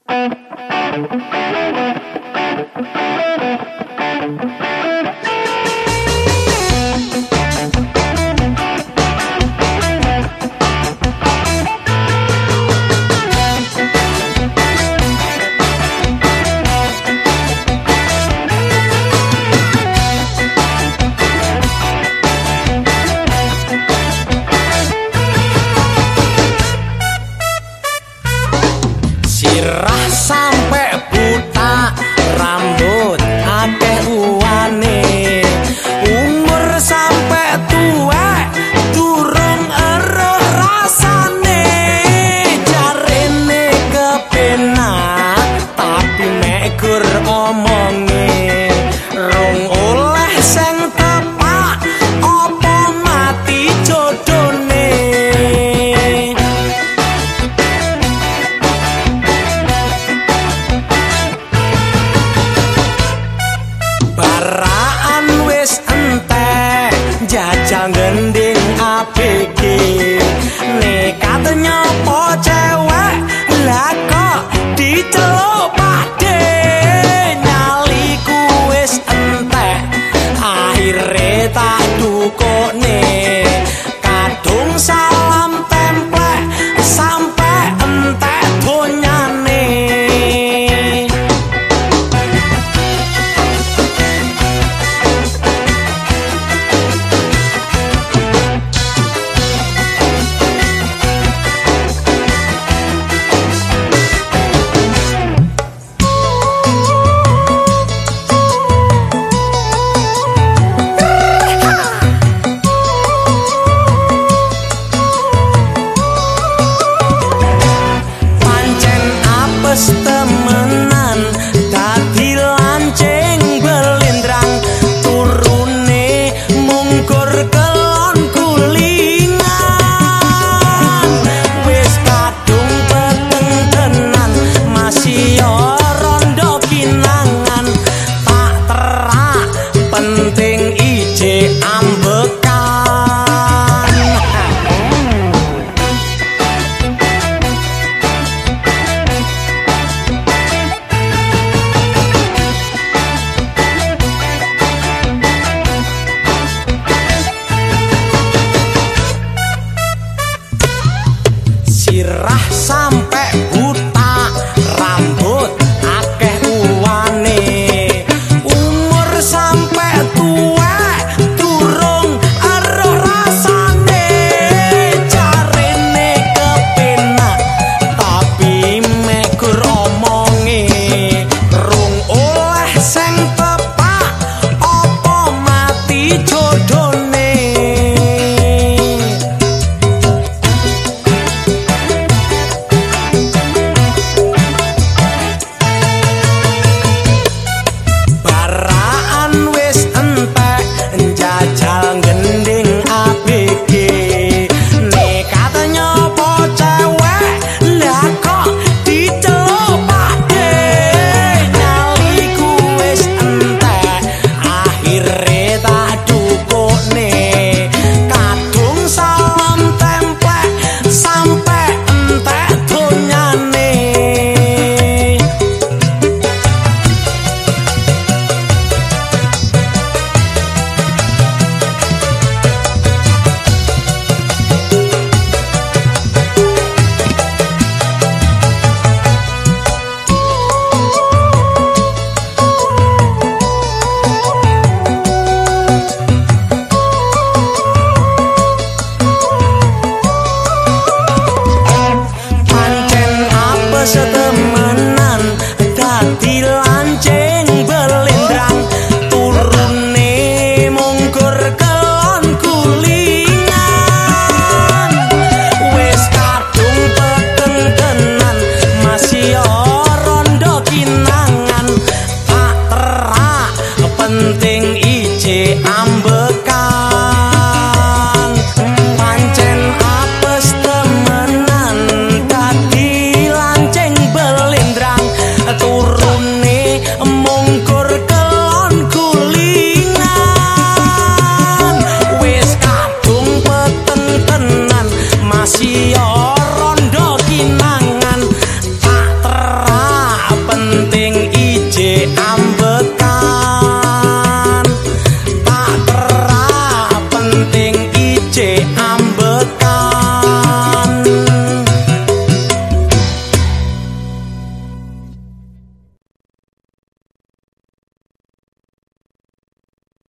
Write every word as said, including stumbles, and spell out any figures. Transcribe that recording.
Sirah sampe buta, rambut akeh uwane, umur sampe tuwek durung eruh rasane. Jarene kepenak tapi mek gur omonge rong oleh sing tepak apa mati jodone. Baraan wis entek jajal gending A B G, nekat nyopo cewek lah kok diceluk pade. Nyaliku wis entek akhire tak dukone, kadung salam templek sampe entek donyane. Temenan dadi lancing belindrang, turune mungkur kelon kulingan. Wis kadung peteng tenan masih rondo kinangan, tak terak penting ije ambekan. Sirah sampe